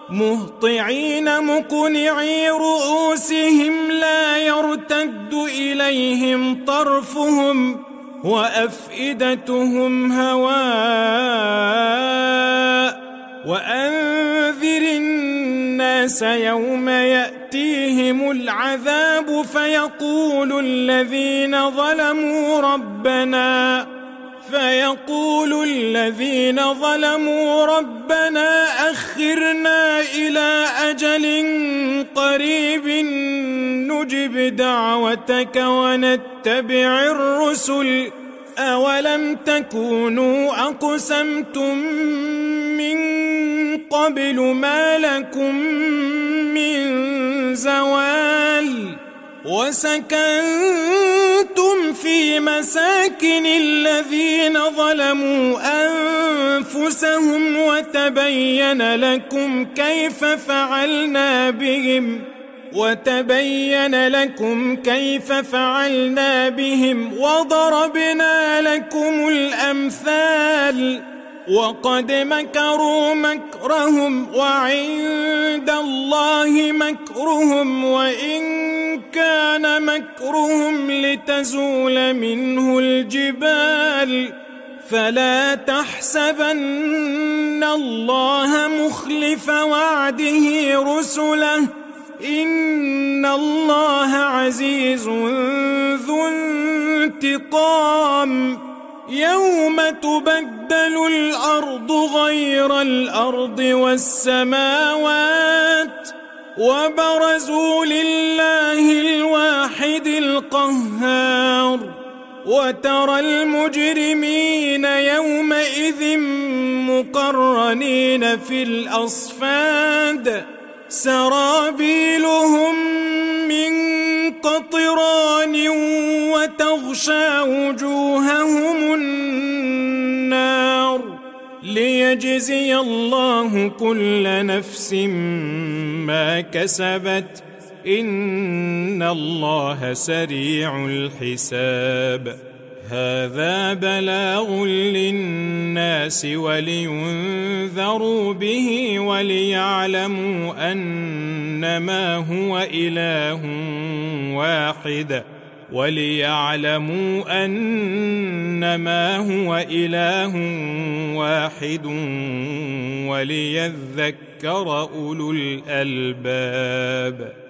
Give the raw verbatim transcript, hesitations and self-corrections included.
مهطعين مقنعي رؤوسهم لا يرتد إليهم طرفهم وأفئدتهم هواء وأنذر الناس يوم يأتيهم العذاب فيقول الذين ظلموا ربنا فيقول الذين ظلموا ربنا أخرنا إلى أجل قريب نجب دعوتك ونتبع الرسل أولم تكونوا أقسمتم من قبل ما لكم من زوال وسكنتم في مساكن الذين ظلموا أنفسهم وتبين لكم كيف فعلنا بهم وتبين لكم كيف فعلنا بهم وضربنا لكم الأمثال وقد مكروا مكرهم وعند الله مكرهم وإن كان مكرهم لتزول منه الجبال فلا تحسبن الله مخلف وعده رسله إن الله عزيز ذو انتقام يوم تبدل الأرض غير الأرض والسماوات وبرزوا لله الواحد القهار وترى المجرمين يومئذ مقرنين في الأصفاد سرابيلهم من قطران وتغشى وجوههم النار ليجزي الله كل نفس ما كسبت إن الله سريع الحساب هذا بلاغ للناس ولينذروا به وليعلموا أنما هو إله واحد وليعلموا أنما هو إله واحد وليذكر أولو الألباب.